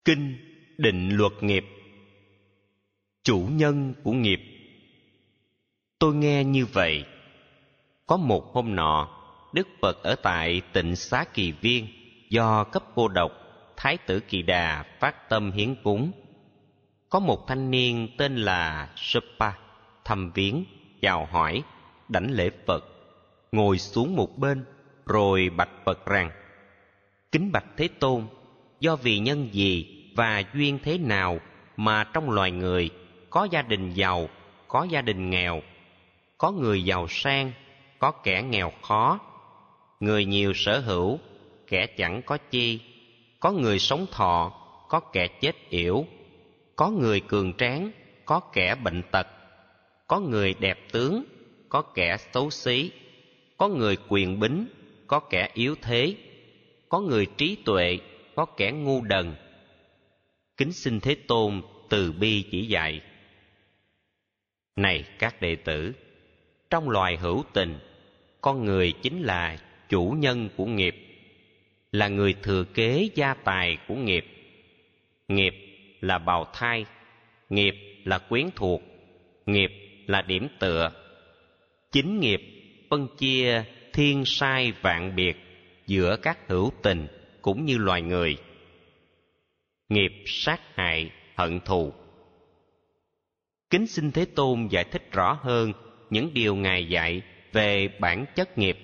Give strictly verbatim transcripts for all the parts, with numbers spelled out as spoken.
Kinh Định Luật Nghiệp. Chủ nhân của nghiệp. Tôi nghe như vậy. Có một hôm nọ, Đức Phật ở tại Tịnh Xá Kỳ Viên, do cấp cô độc, Thái tử Kỳ Đà phát tâm hiến cúng. Có một thanh niên tên là Sapa thăm viếng, chào hỏi, đảnh lễ Phật, ngồi xuống một bên, rồi bạch Phật rằng: Kính bạch Thế Tôn, do vì nhân gì và duyên thế nào mà trong loài người có gia đình giàu, có gia đình nghèo, có người giàu sang, có kẻ nghèo khó, người nhiều sở hữu, kẻ chẳng có chi, có người sống thọ, có kẻ chết yểu, có người cường tráng, có kẻ bệnh tật, có người đẹp tướng, có kẻ xấu xí, có người quyền bính, có kẻ yếu thế, có người trí tuệ, có kẻ ngu đần. Kính xin Thế Tôn từ bi chỉ dạy. Này các đệ tử, trong loài hữu tình, con người chính là chủ nhân của nghiệp, là người thừa kế gia tài của nghiệp. Nghiệp là bào thai, nghiệp là quyến thuộc, nghiệp là điểm tựa. Chính nghiệp phân chia thiên sai vạn biệt giữa các hữu tình cũng như loài người. Nghiệp sát hại, hận thù. Kính xin Thế Tôn giải thích rõ hơn những điều Ngài dạy về bản chất nghiệp.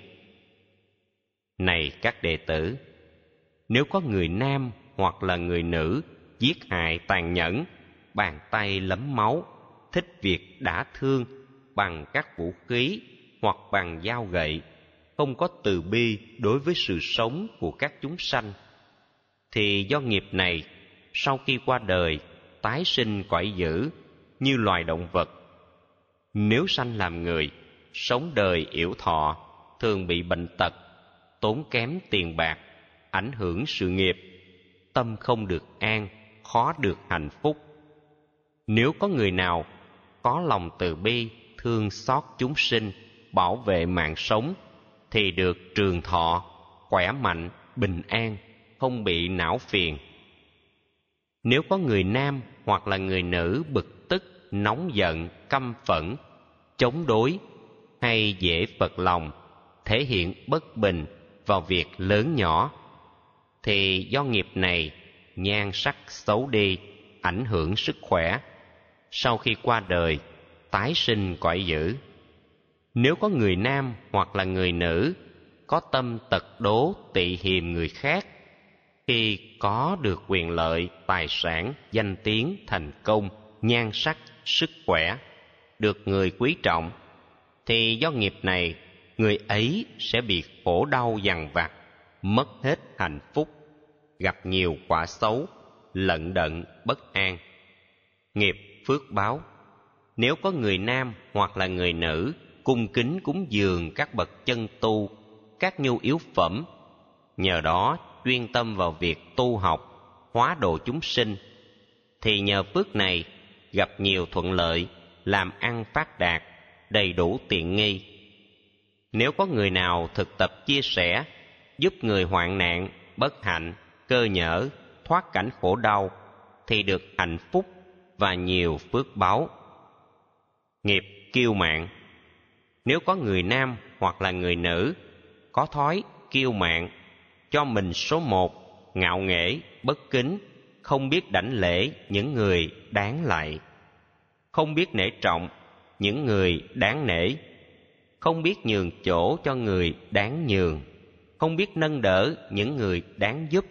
Này các đệ tử, nếu có người nam hoặc là người nữ giết hại tàn nhẫn, bàn tay lấm máu, thích việc đả thương bằng các vũ khí hoặc bằng dao gậy, không có từ bi đối với sự sống của các chúng sanh, thì do nghiệp này, sau khi qua đời, tái sinh cõi dữ như loài động vật. Nếu sanh làm người, sống đời yểu thọ, thường bị bệnh tật, tốn kém tiền bạc, ảnh hưởng sự nghiệp, tâm không được an, khó được hạnh phúc. Nếu có người nào có lòng từ bi, thương xót chúng sinh, bảo vệ mạng sống, thì được trường thọ, khỏe mạnh, bình an, không bị não phiền. Nếu có người nam hoặc là người nữ bực tức, nóng giận, căm phẫn, chống đối hay dễ phật lòng, thể hiện bất bình vào việc lớn nhỏ, thì do nghiệp này nhan sắc xấu đi, ảnh hưởng sức khỏe, sau khi qua đời tái sinh cõi dữ. Nếu có người nam hoặc là người nữ có tâm tật đố tị hiềm người khác, khi có được quyền lợi, tài sản, danh tiếng, thành công, nhan sắc, sức khỏe, được người quý trọng, thì do nghiệp này, người ấy sẽ bị khổ đau dằn vặt, mất hết hạnh phúc, gặp nhiều quả xấu, lận đận, bất an. Nghiệp phước báo. Nếu có người nam hoặc là người nữ cung kính cúng dường các bậc chân tu, các nhu yếu phẩm, nhờ đó chuyên tâm vào việc tu học, hóa độ chúng sinh, thì nhờ phước này gặp nhiều thuận lợi, làm ăn phát đạt, đầy đủ tiện nghi. Nếu có người nào thực tập chia sẻ, giúp người hoạn nạn, bất hạnh, cơ nhỡ, thoát cảnh khổ đau, thì được hạnh phúc và nhiều phước báo. Nghiệp kiêu mạn. Nếu có người nam hoặc là người nữ có thói kiêu mạn, cho mình số một, ngạo nghễ, bất kính, không biết đảnh lễ những người đáng lạy, không biết nể trọng những người đáng nể, không biết nhường chỗ cho người đáng nhường, không biết nâng đỡ những người đáng giúp,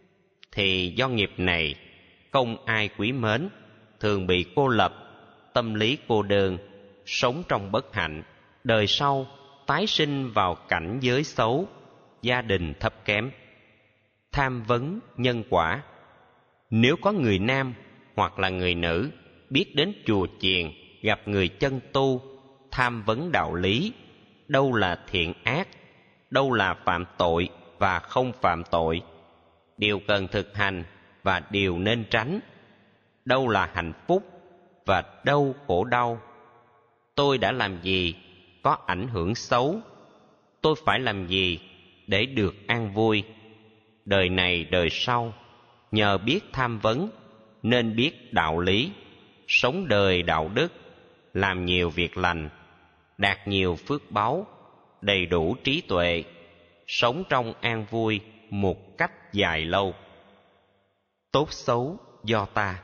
thì do nghiệp này không ai quý mến, thường bị cô lập, tâm lý cô đơn, sống trong bất hạnh, đời sau tái sinh vào cảnh giới xấu, gia đình thấp kém. Tham vấn nhân quả. Nếu có người nam hoặc là người nữ biết đến chùa chiền, gặp người chân tu, tham vấn đạo lý, đâu là thiện ác, đâu là phạm tội và không phạm tội, điều cần thực hành và điều nên tránh, đâu là hạnh phúc và đâu khổ đau, tôi đã làm gì có ảnh hưởng xấu, tôi phải làm gì để được an vui, đời này đời sau, nhờ biết tham vấn nên biết đạo lý, sống đời đạo đức, làm nhiều việc lành, đạt nhiều phước báu, đầy đủ trí tuệ, sống trong an vui một cách dài lâu. Tốt xấu do ta.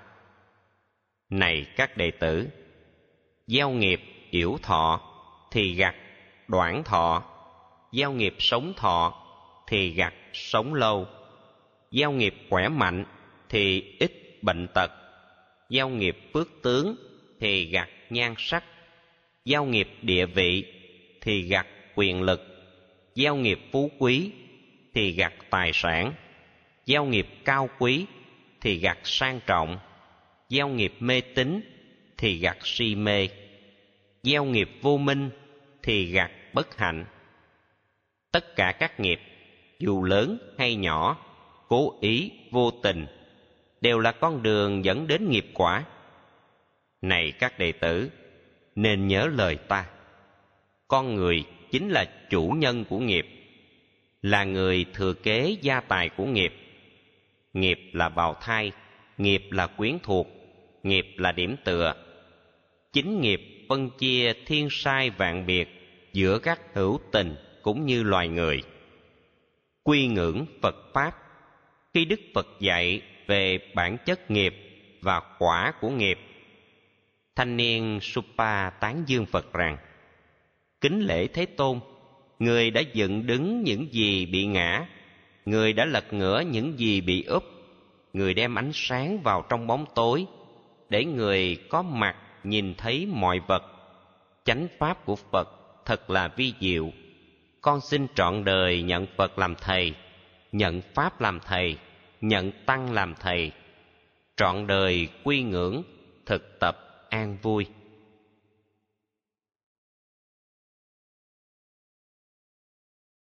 Này các đệ tử, gieo nghiệp yểu thọ thì gặt đoản thọ, gieo nghiệp sống thọ thì gặt sống lâu, gieo nghiệp khỏe mạnh thì ít bệnh tật, gieo nghiệp phước tướng thì gặt nhan sắc, gieo nghiệp địa vị thì gặt quyền lực, gieo nghiệp phú quý thì gặt tài sản, gieo nghiệp cao quý thì gặt sang trọng, gieo nghiệp mê tín thì gặt si mê, gieo nghiệp vô minh thì gặt bất hạnh. Tất cả các nghiệp, dù lớn hay nhỏ, cố ý vô tình, đều là con đường dẫn đến nghiệp quả. Này các đệ tử, nên nhớ lời ta. Con người chính là chủ nhân của nghiệp, là người thừa kế gia tài của nghiệp. Nghiệp là bào thai, nghiệp là quyến thuộc, nghiệp là điểm tựa. Chính nghiệp phân chia thiên sai vạn biệt giữa các hữu tình cũng như loài người. Quy ngưỡng Phật Pháp. Khi Đức Phật dạy về bản chất nghiệp và quả của nghiệp, thanh niên Supa tán dương Phật rằng: kính lễ Thế Tôn, người đã dựng đứng những gì bị ngã, người đã lật ngửa những gì bị úp, người đem ánh sáng vào trong bóng tối, để người có mặt nhìn thấy mọi vật. Chánh pháp của Phật thật là vi diệu. Con xin trọn đời nhận Phật làm thầy, nhận Pháp làm thầy, nhận Tăng làm thầy, trọn đời quy ngưỡng, thực tập an vui.